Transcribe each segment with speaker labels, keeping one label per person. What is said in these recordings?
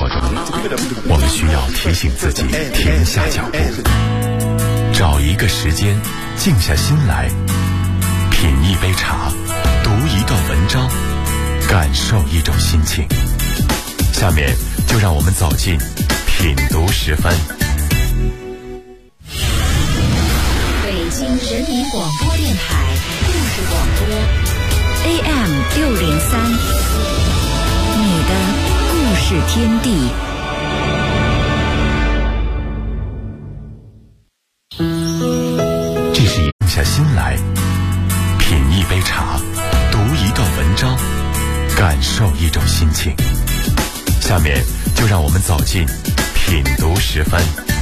Speaker 1: 活中，我们需要提醒自己停下脚步，找一个时间静下心来，品一杯茶，读一段文章，感受一种心情。下面就让我们走进品读10分。
Speaker 2: 北京人民广播电台故事广播 AM603，你的故事天地。
Speaker 1: 这是静下心来，品一杯茶，读一段文章，感受一种心情。下面就让我们走进品读10分。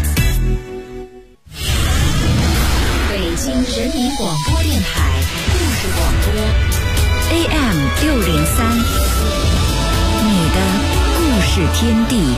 Speaker 2: 北京人民广播电台故事广播 AM603，你的故事天地。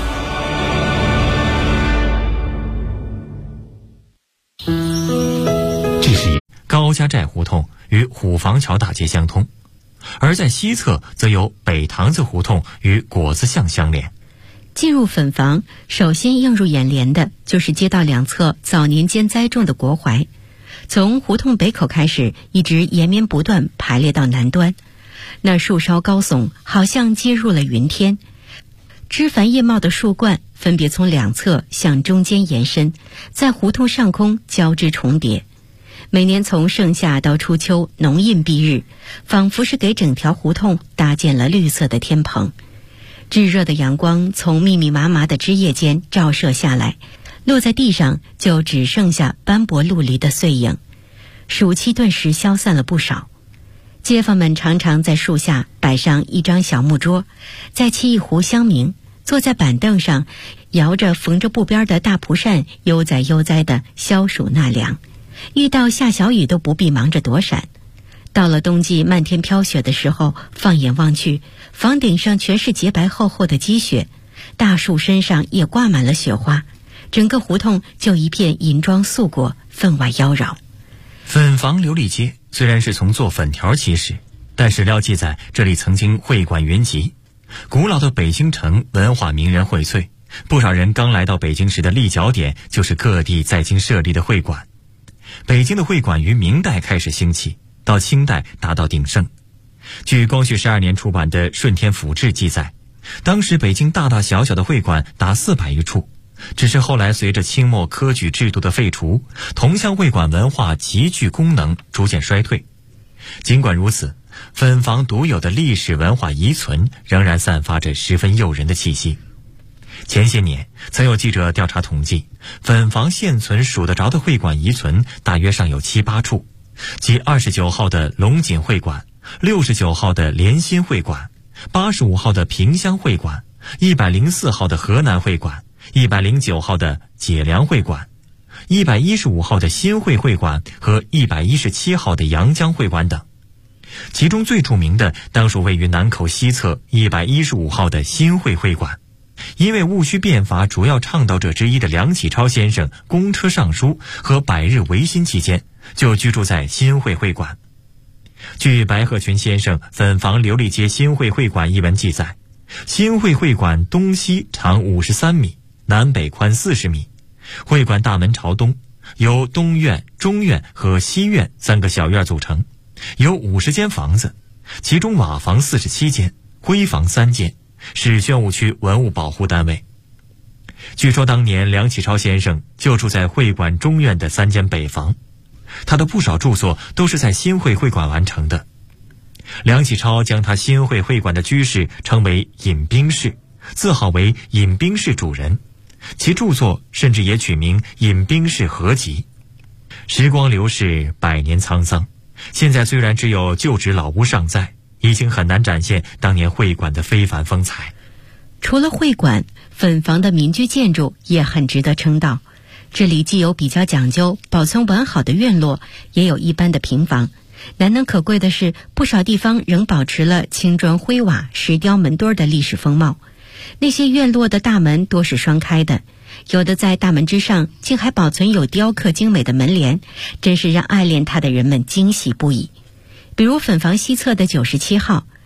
Speaker 3: 这是高家寨胡同与虎坊桥大街相通，而在西侧则有北塘子胡同与果子巷相连。
Speaker 4: 进入粉房，首先映入眼帘的就是街道两侧早年间栽种的国槐，从胡同北口开始，一直延绵不断排列到南端。那树梢高耸，好像接入了云天。枝繁叶茂的树冠分别从两侧向中间延伸，在胡同上空交织重叠。每年从盛夏到初秋，浓荫蔽日，仿佛是给整条胡同搭建了绿色的天棚。炙热的阳光从密密麻麻的枝叶间照射下来，落在地上就只剩下斑驳陆离的碎影。暑气顿时消散了不少。街坊们常常在树下摆上一张小木桌，再沏一壶香茗，坐在板凳上，摇着缝着布边的大蒲扇，悠哉悠哉地消暑纳凉。遇到下小雨都不必忙着躲闪。到了冬季漫天飘雪的时候，放眼望去，房顶上全是洁白厚厚的积雪，大树身上也挂满了雪花，整个胡同就一片银装素裹，分外妖娆。
Speaker 3: 粉房琉璃街虽然是从做粉条起始，但史料记载这里曾经会馆云集，古老的北京城文化名人荟萃，不少人刚来到北京时的立脚点就是各地在京设立的会馆。北京的会馆于明代开始兴起，到清代达到鼎盛。据光绪12年出版的《顺天府志》记载，当时北京大大小小的会馆达400余处，只是后来随着清末科举制度的废除，同乡会馆文化极具功能逐渐衰退。尽管如此，粉房独有的历史文化遗存仍然散发着十分诱人的气息。前些年曾有记者调查统计，粉房现存数得着的会馆遗存大约尚有7、8处，即29号的龙井会馆、69号的联新会馆、85号的萍乡会馆、104号的河南会馆、109号的解良会馆、115号的新会会馆和117号的阳江会馆等。其中最著名的当属位于南口西侧115号的新会会馆，因为戊戌变法主要倡导者之一的梁启超先生公车上书和百日维新期间，就居住在新会会馆。据白鹤群先生《粉房琉璃街新会会馆》一文记载，新会会馆东西长53米，南北宽40米，会馆大门朝东，由东院、中院和西院3个小院组成，有50间房子，其中瓦房47间，灰房3间，是宣武区文物保护单位。据说当年梁启超先生就住在会馆中院的3间北房，他的不少著作都是在新会会馆完成的。梁启超将他新会会馆的居室称为尹冰室，自号为尹冰室主人，其著作甚至也取名《尹冰室合集》。时光流逝，百年沧桑，现在虽然只有旧址老屋尚在，已经很难展现当年会馆的非凡风采。
Speaker 4: 除了会馆，粉房的民居建筑也很值得称道。这里既有比较讲究、保存完好的院落，也有一般的平房。难能可贵的是，不少地方仍保持了青砖灰瓦、石雕门墩的历史风貌。那些院落的大门多是双开的，有的在大门之上竟还保存有雕刻精美的门帘，真是让爱恋它的人们惊喜不已。比如粉房西侧的97号，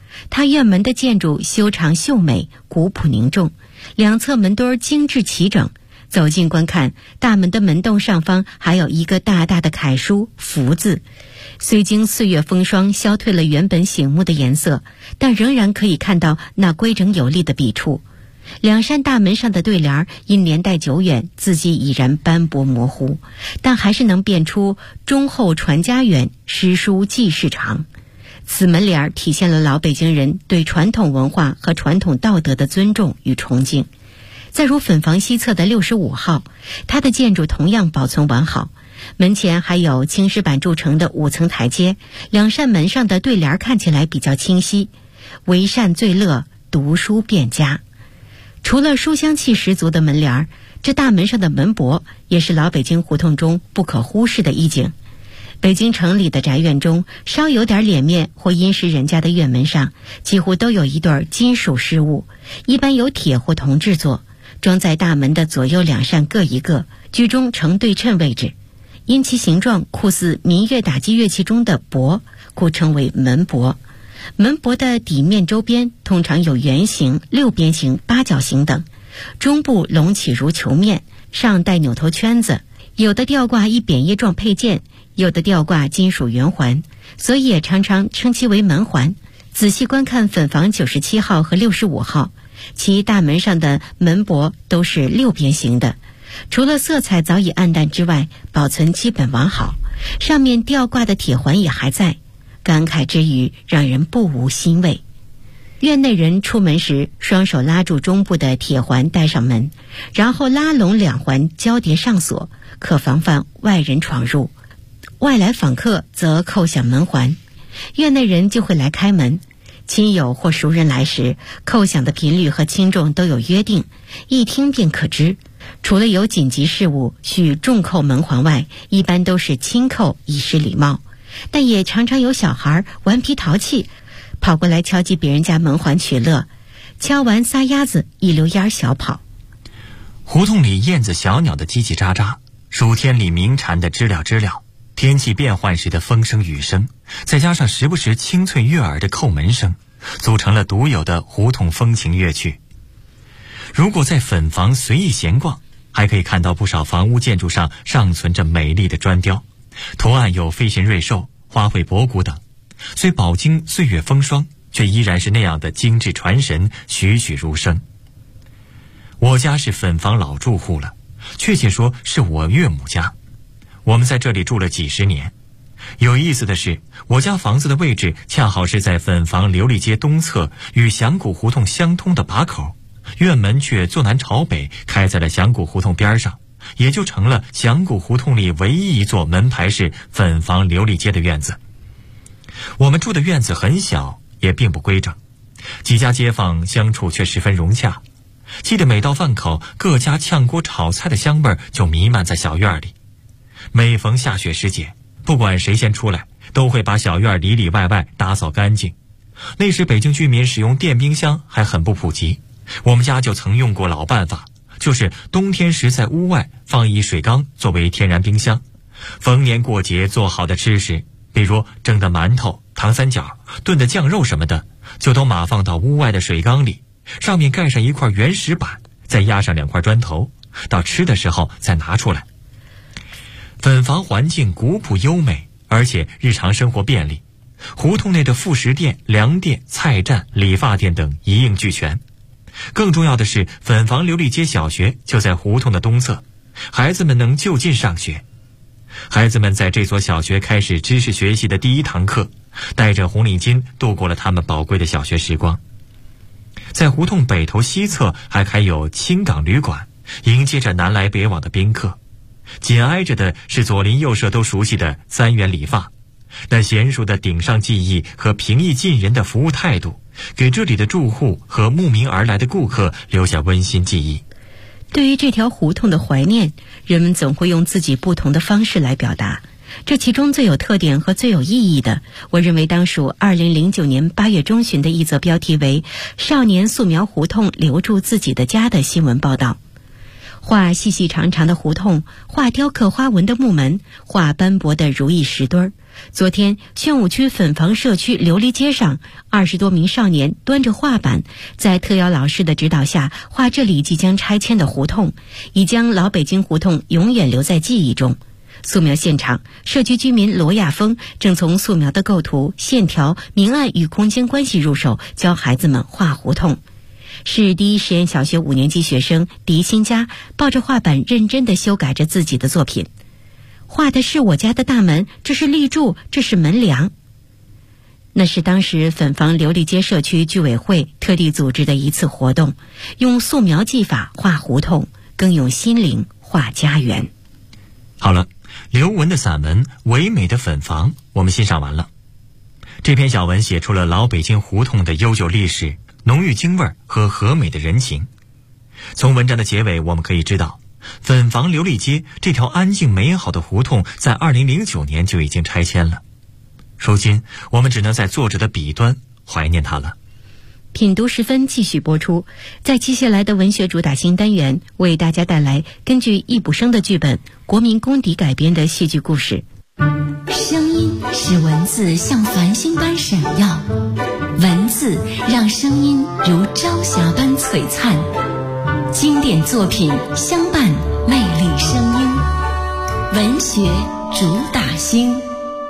Speaker 4: 它院门的建筑修长秀美，古朴凝重，两侧门墩精致齐整。走近观看，大门的门洞上方还有一个大大的楷书“福”字。虽经岁月风霜消退了原本醒目的颜色，但仍然可以看到那规整有力的笔触。两扇大门上的对联因年代久远，字迹已然斑驳模糊，但还是能辨出忠厚传家远，诗书继世长。此门联体现了老北京人对传统文化和传统道德的尊重与崇敬。再如粉房西侧的65号，它的建筑同样保存完好，门前还有青石板筑成的5层台阶，两扇门上的对联看起来比较清晰，为善最乐，读书便佳。除了书香气十足的门帘，这大门上的门帛也是老北京胡同中不可忽视的一景。北京城里的宅院中，稍有点脸面或殷实人家的院门上，几乎都有一对金属饰物，一般由铁或铜制作，装在大门的左右两扇各一个，居中成对称位置。因其形状酷似民乐打击乐器中的帛，故称为门帛。门帛的底面周边通常有圆形、六边形、八角形等，中部隆起如球面，上带纽头圈子，有的吊挂一扁叶状配件，有的吊挂金属圆环，所以也常常称其为门环。仔细观看粉房97号和65号，其大门上的门帛都是六边形的，除了色彩早已暗淡之外，保存基本完好，上面吊挂的铁环也还在。感慨之余，让人不无欣慰。院内人出门时，双手拉住中部的铁环带上门，然后拉拢两环交叠上锁，可防范外人闯入。外来访客则扣响门环，院内人就会来开门。亲友或熟人来时，扣响的频率和轻重都有约定，一听便可知。除了有紧急事务需重扣门环外，一般都是轻扣以示礼貌。但也常常有小孩顽皮淘气，跑过来敲击别人家门环取乐，敲完撒丫子，一溜烟小跑。
Speaker 3: 胡同里燕子小鸟的叽叽喳喳，暑天里鸣蝉的知了知了，天气变换时的风声雨声，再加上时不时清脆悦耳的叩门声，组成了独有的胡同风情乐趣。如果在粉房随意闲逛，还可以看到不少房屋建筑上尚存着美丽的砖雕，图案有飞禽瑞兽、花卉博古等，虽饱经岁月风霜，却依然是那样的精致传神，栩栩如生。我家是粉房老住户了，确切说是我岳母家，我们在这里住了几十年。有意思的是，我家房子的位置恰好是在粉房琉璃街东侧与响谷胡同相通的把口，院门却坐南朝北，开在了响谷胡同边上，也就成了响谷胡同里唯一一座门牌是粉房琉璃街的院子。我们住的院子很小，也并不规整，几家街坊相处却十分融洽。记得每到饭口，各家炝锅炒菜的香味就弥漫在小院里。每逢下雪时节，不管谁先出来，都会把小院里里外外打扫干净。那时北京居民使用电冰箱还很不普及，我们家就曾用过老办法，就是冬天时在屋外放一水缸作为天然冰箱，逢年过节做好的吃食，比如蒸的馒头、糖三角、炖的酱肉什么的，就都码放到屋外的水缸里，上面盖上一块原石板，再压上2块砖头，到吃的时候再拿出来。粉房环境古朴优美，而且日常生活便利，胡同内的副食店、粮店、菜站、理发店等一应俱全。更重要的是，粉房琉璃街小学就在胡同的东侧，孩子们能就近上学。孩子们在这所小学开始知识学习的第一堂课，带着红领巾度过了他们宝贵的小学时光。在胡同北头西侧还开有青港旅馆，迎接着南来北往的宾客。紧挨着的是左邻右舍都熟悉的3元理发，那娴熟的顶上技艺和平易近人的服务态度，给这里的住户和慕名而来的顾客留下温馨记忆。
Speaker 4: 对于这条胡同的怀念，人们总会用自己不同的方式来表达。这其中最有特点和最有意义的，我认为当属2009年8月中旬的一则标题为“少年素描胡同留住自己的家”的新闻报道。 画细细长长的胡同，画雕刻花纹的木门，画斑驳的如意石墩儿。昨天，宣武区粉房社区琉璃街上，20多名少年端着画板，在特邀老师的指导下，画这里即将拆迁的胡同，以将老北京胡同永远留在记忆中。素描现场，社区居民罗亚峰正从素描的构图、线条、明暗与空间关系入手，教孩子们画胡同。市第一实验小学5年级学生狄新佳抱着画板认真地修改着自己的作品。画的是我家的大门，这是立柱，这是门梁。那是当时粉房琉璃街社区居委会特地组织的一次活动，用素描技法画胡同，更用心灵画家园。
Speaker 3: 好了，刘文的散文《唯美的粉房》我们欣赏完了。这篇小文写出了老北京胡同的悠久历史、浓郁京味和和美的人情。从文章的结尾我们可以知道，粉房琉璃街这条安静美好的胡同在2009年就已经拆迁了。如今我们只能在作者的笔端怀念它了。
Speaker 4: 品读时分继续播出，在接下来的文学主打新单元，为大家带来根据易卜生的剧本《国民公敌》改编的戏剧故事。
Speaker 2: 声音使文字像繁星般闪耀，文字让声音如朝霞般璀璨。经典作品相伴，魅力声音，文学主打星。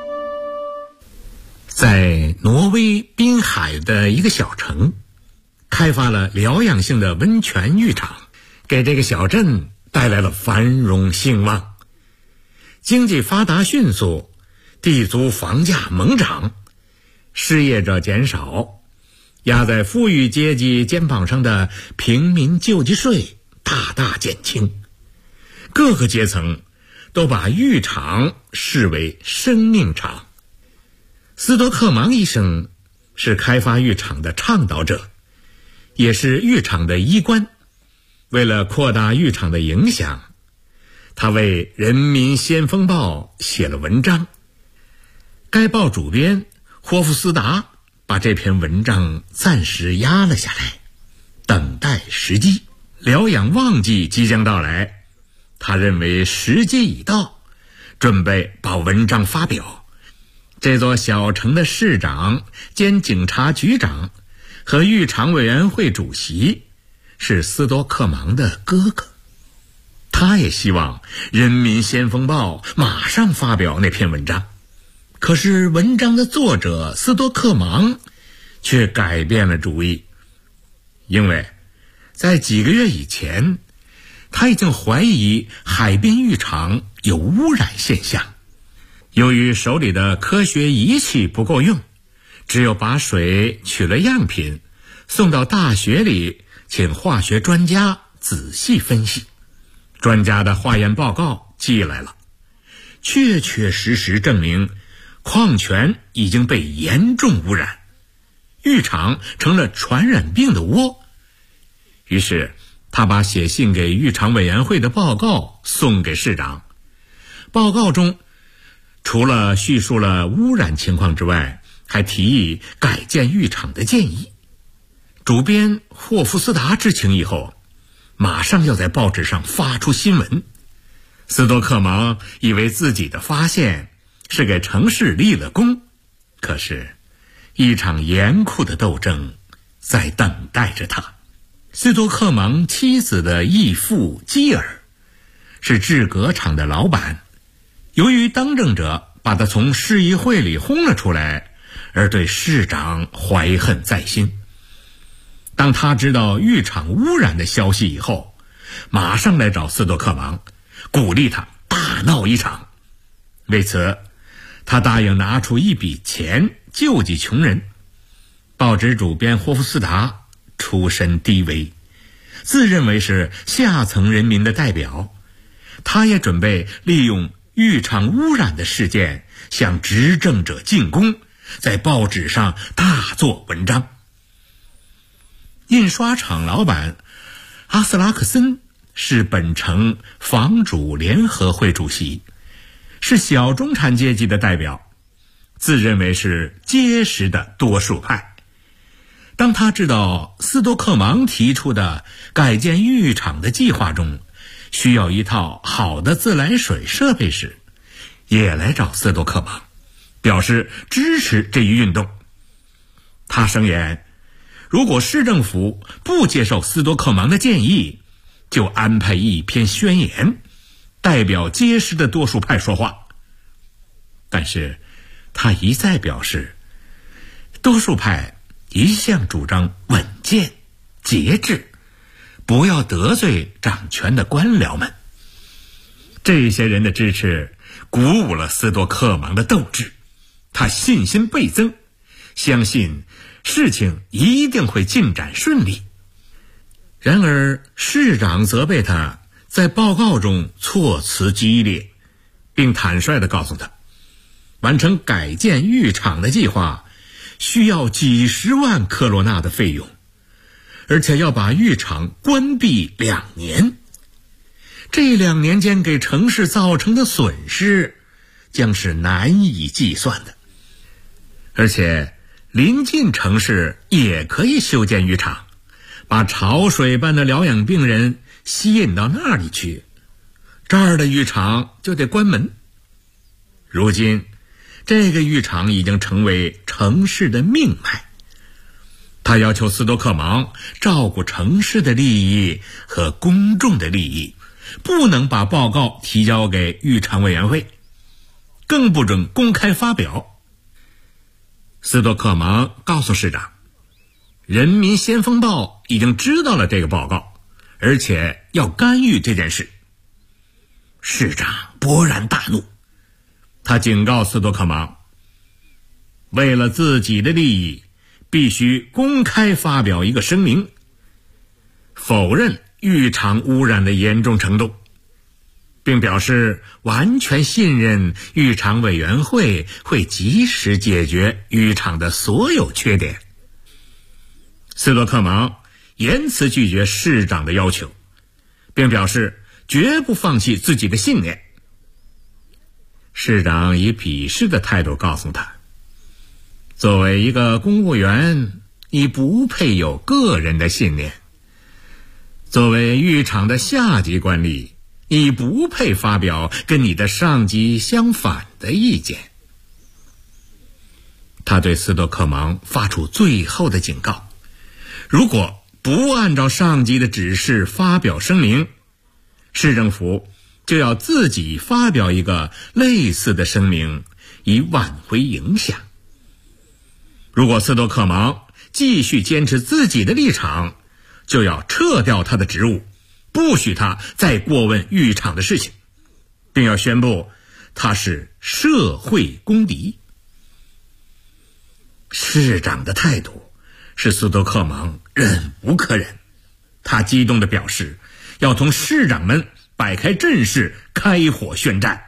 Speaker 5: 在挪威滨海的一个小城，开发了疗养性的温泉浴场，给这个小镇带来了繁荣兴旺。经济发达迅速，地租房价猛涨，失业者减少，压在富裕阶级肩膀上的平民救济税大大减轻。各个阶层都把浴场视为生命场。斯多克芒医生是开发浴场的倡导者，也是浴场的医官。为了扩大浴场的影响，他为《人民先锋报》写了文章。该报主编霍夫斯达把这篇文章暂时压了下来，等待时机。疗养旺季即将到来，他认为时机已到，准备把文章发表。这座小城的市长兼警察局长和浴场委员会主席是斯多克芒的哥哥，他也希望《人民先锋报》马上发表那篇文章。可是文章的作者斯多克芒却改变了主意，因为在几个月以前，他已经怀疑海滨浴场有污染现象。由于手里的科学仪器不够用，只有把水取了样品送到大学里，请化学专家仔细分析。专家的化验报告寄来了，确确实实证明矿泉已经被严重污染，浴场成了传染病的窝。于是他把写信给浴场委员会的报告送给市长。报告中除了叙述了污染情况之外，还提议改建浴场的建议。主编霍夫斯达知情以后，马上要在报纸上发出新闻。斯多克芒以为自己的发现是给城市立了功，可是一场严酷的斗争在等待着他。斯多克芒妻子的义父基尔是制革厂的老板，由于当政者把他从市议会里轰了出来，而对市长怀恨在心。当他知道浴场污染的消息以后，马上来找斯多克芒，鼓励他大闹一场。为此，他答应拿出一笔钱救济穷人。报纸主编霍夫斯达出身低微，自认为是下层人民的代表，他也准备利用浴场污染的事件向执政者进攻，在报纸上大做文章。印刷厂老板阿斯拉克森是本城房主联合会主席，是小中产阶级的代表，自认为是结实的多数派。当他知道斯多克芒提出的改建浴场的计划中需要一套好的自来水设备时，也来找斯多克芒，表示支持这一运动。他声言，如果市政府不接受斯多克芒的建议，就安排一篇宣言，代表结实的多数派说话。但是他一再表示，多数派一向主张稳健、节制，不要得罪掌权的官僚们。这些人的支持鼓舞了斯多克芒的斗志，他信心倍增，相信事情一定会进展顺利。然而市长责备他在报告中措辞激烈，并坦率地告诉他，完成改建浴场的计划需要几十万克罗纳的费用，而且要把浴场关闭2年。这2年间给城市造成的损失将是难以计算的。而且临近城市也可以修建浴场，把潮水般的疗养病人吸引到那里去，这儿的浴场就得关门。如今这个浴场已经成为城市的命脉，他要求斯多克芒照顾城市的利益和公众的利益，不能把报告提交给浴场委员会，更不准公开发表。斯多克芒告诉市长，人民先锋报已经知道了这个报告，而且要干预这件事。市长勃然大怒，他警告斯多克芒，为了自己的利益，必须公开发表一个声明，否认浴场污染的严重程度，并表示完全信任浴场委员会会及时解决浴场的所有缺点。斯多克芒严词拒绝市长的要求，并表示绝不放弃自己的信念。市长以鄙视的态度告诉他，作为一个公务员，你不配有个人的信念；作为浴场的下级官吏，你不配发表跟你的上级相反的意见。他对斯多克芒发出最后的警告，如果不按照上级的指示发表声明，市政府就要自己发表一个类似的声明，以挽回影响。如果斯多克芒继续坚持自己的立场，就要撤掉他的职务，不许他再过问浴场的事情，并要宣布他是社会公敌。市长的态度使斯多克芒忍无可忍，他激动地表示要同市长们摆开阵势，开火宣战。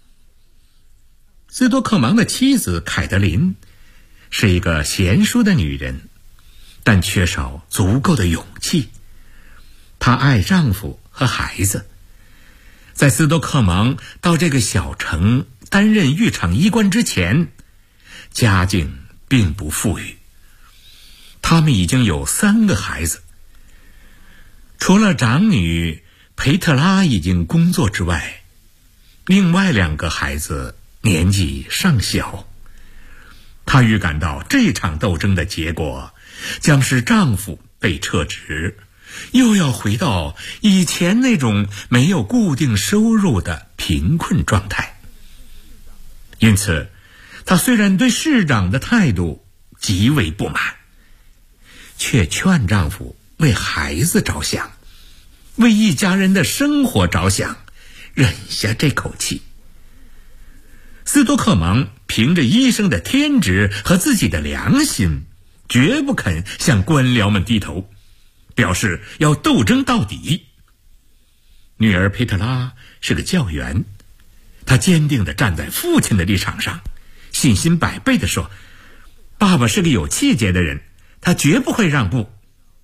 Speaker 5: 斯多克芒的妻子凯德琳是一个贤淑的女人，但缺少足够的勇气。她爱丈夫和孩子。在斯多克芒到这个小城担任浴场医官之前，家境并不富裕。他们已经有3个孩子，除了长女培特拉已经工作之外，另外2个孩子年纪尚小。她预感到这场斗争的结果将是丈夫被撤职，又要回到以前那种没有固定收入的贫困状态。因此，她虽然对市长的态度极为不满，却劝丈夫为孩子着想，为一家人的生活着想，忍下这口气。斯多克芒凭着医生的天职和自己的良心，绝不肯向官僚们低头，表示要斗争到底。女儿佩特拉是个教员，她坚定地站在父亲的立场上，信心百倍地说，爸爸是个有气节的人，他绝不会让步。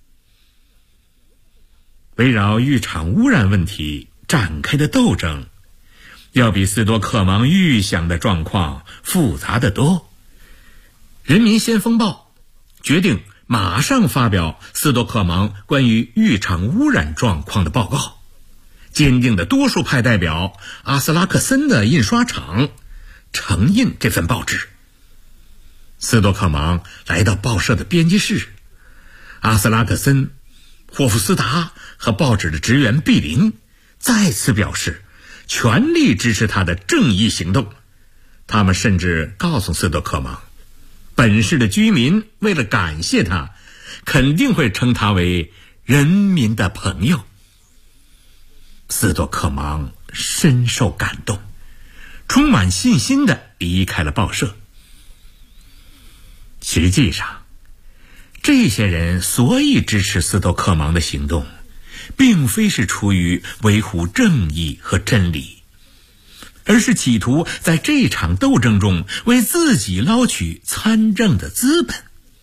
Speaker 5: 围绕浴场污染问题展开的斗争要比斯多克芒预想的状况复杂得多。人民先锋报决定马上发表斯多克芒关于浴场污染状况的报告， 坚定的多数派代表阿斯拉克森的印刷厂承印这份报纸。斯多克芒来到报社的编辑室，阿斯拉克森、霍夫斯达和报纸的职员毕林再次表示全力支持他的正义行动。他们甚至告诉斯多克芒，本市的居民为了感谢他，肯定会称他为人民的朋友。斯多克芒深受感动，充满信心地离开了报社。实际上，这些人所以支持斯多克芒的行动，并非是出于维护正义和真理，而是企图在这场斗争中为自己捞取参政的资本。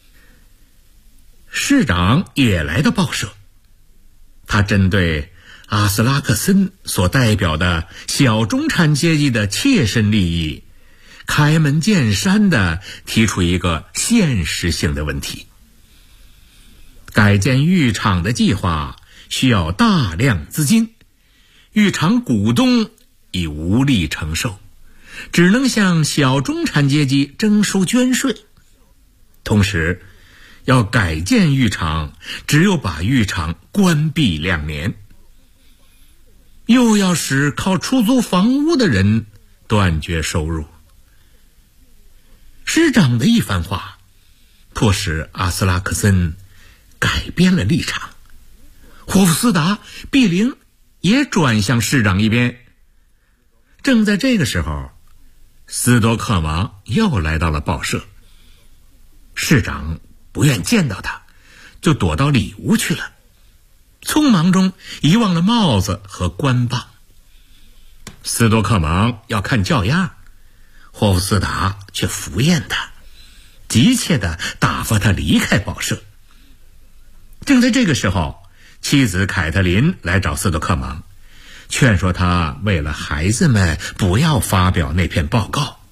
Speaker 5: 市长也来到报社，他针对阿斯拉克森所代表的小中产阶级的切身利益，开门见山地提出一个现实性的问题：改建浴场的计划需要大量资金，浴场股东已无力承受，只能向小中产阶级征收捐税。同时，要改建浴场，只有把浴场关闭2年，又要使靠出租房屋的人断绝收入。市长的一番话迫使阿斯拉克森改变了立场，霍夫斯达、毕林也转向市长一边。正在这个时候，斯多克芒又来到了报社。市长不愿见到他，就躲到里屋去了，匆忙中遗忘了帽子和官棒。斯多克芒要看教样，霍夫斯达却敷衍他，急切地打发他离开报社。正在这个时候，妻子凯特琳来找斯多克芒，劝说他为了孩子们不要发表那篇报告。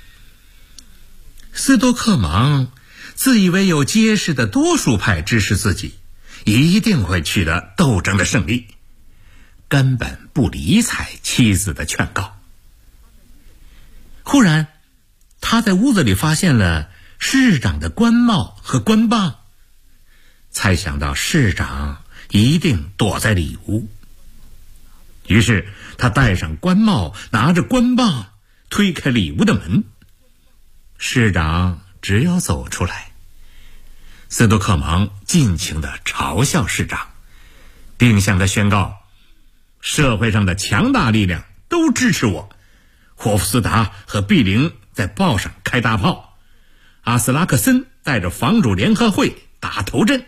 Speaker 5: 斯多克芒自以为有结实的多数派支持自己，一定会取得斗争的胜利，根本不理睬妻子的劝告。忽然，他在屋子里发现了市长的官帽和官棒，猜想到市长一定躲在里屋，于是他戴上官帽，拿着官棒，推开里屋的门。市长只有走出来。斯多克芒尽情地嘲笑市长，并向他宣告，社会上的强大力量都支持我。霍夫斯达和毕林在报上开大炮，阿斯拉克森带着房主联合会打头阵。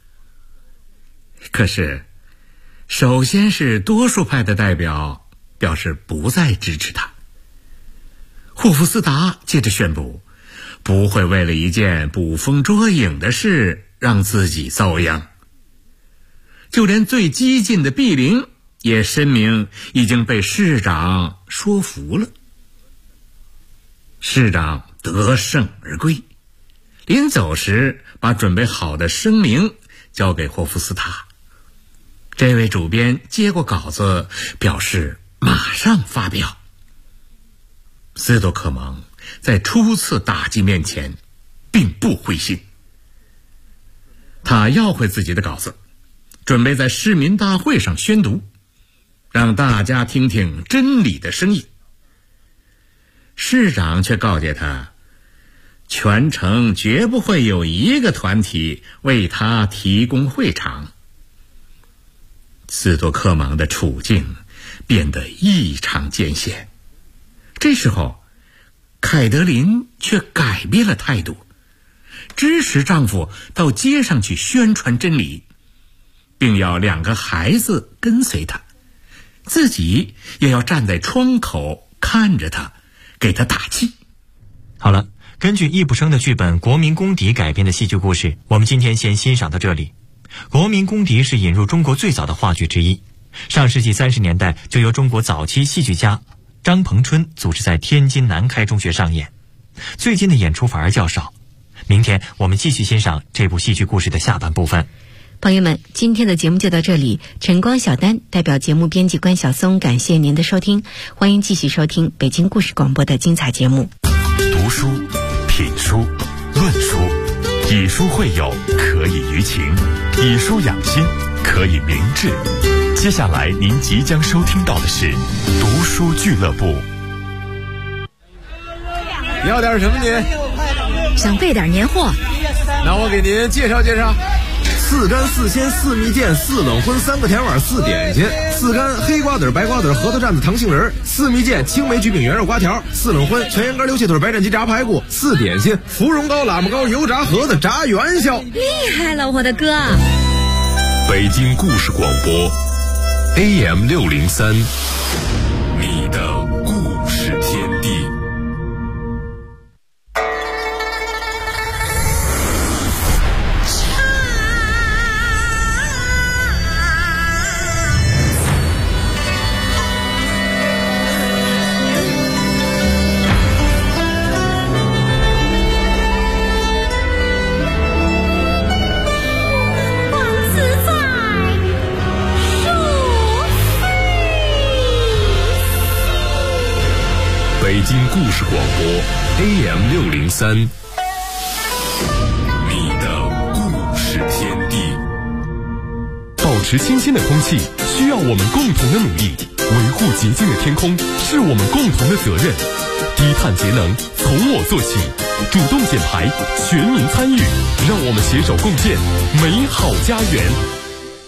Speaker 5: 可是首先是多数派的代表表示不再支持他。霍夫斯达接着宣布，不会为了一件捕风捉影的事让自己遭殃。就连最激进的毕林也声明已经被市长说服了。市长得胜而归，临走时把准备好的声明交给霍夫斯塔。这位主编接过稿子，表示马上发表。斯多克芒在初次打击面前并不灰心，他要回自己的稿子，准备在市民大会上宣读，让大家听听真理的声音。市长却告诫他，全城绝不会有一个团体为他提供会场。斯多克芒的处境变得异常艰险。这时候，凯德琳却改变了态度，支持丈夫到街上去宣传真理，并要2个孩子跟随他，自己也要站在窗口看着他，给他打气。
Speaker 3: 好了，根据易卜生的剧本《国民公敌》改编的戏剧故事，我们今天先欣赏到这里。《国民公敌》是引入中国最早的话剧之一，上世纪30年代就由中国早期戏剧家张鹏春组织在天津南开中学上演，最近的演出反而较少。明天我们继续欣赏这部戏剧故事的下半部分。
Speaker 4: 朋友们，今天的节目就到这里。晨光小丹代表节目编辑关晓松，感谢您的收听，欢迎继续收听北京故事广播的精彩节目。
Speaker 1: 读书、品书、论书，以书会友，可以娱情；以书养心，可以明志。接下来您即将收听到的是读书俱乐部。
Speaker 6: 要点什么您？
Speaker 7: 想备点年货，
Speaker 6: 那我给您介绍介绍。4干4鲜4蜜饯4冷荤3个甜碗4点心，4干黑瓜子白瓜子核桃蘸子糖杏仁，4蜜饯青梅焗饼圆肉瓜条，4冷荤全羊肝溜蟹腿白斩鸡炸排骨，4点心芙蓉糕喇嘛糕油炸盒子炸元宵。
Speaker 7: 厉害了我的哥！
Speaker 1: 北京故事广播 AM603， 你的故事天地。北京故事广播 AM603， 你的故事天地。保持新鲜的空气需要我们共同的努力，维护洁净的天空是我们共同的责任。低碳节能从我做起，主动减排，全民参与，让我们携手共建美好家园。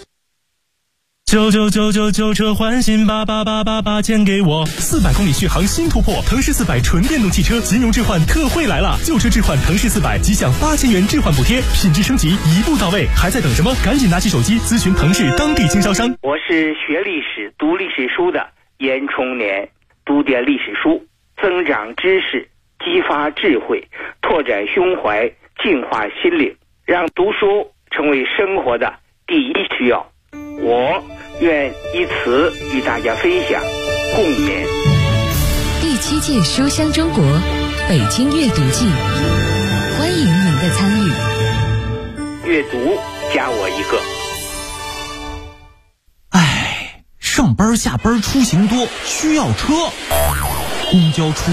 Speaker 8: 旧车换新88888钱给我，400公里续航新突破，腾势400纯电动汽车金融置换特惠来了，旧车置换腾势400即享8000元置换补贴，品质升级一步到位，还在等什么？赶紧拿起手机咨询腾势当地经销商。
Speaker 9: 我是学历史、读历史书的严冲年，读点历史书，增长知识，激发智慧，拓展胸怀，净化心灵，让读书成为生活的第一需要。我愿以此与大家分享共勉。
Speaker 2: 第7届书香中国北京阅读季，欢迎您的参与。
Speaker 9: 阅读加我一个。
Speaker 10: 上班下班出行多，需要车，公交出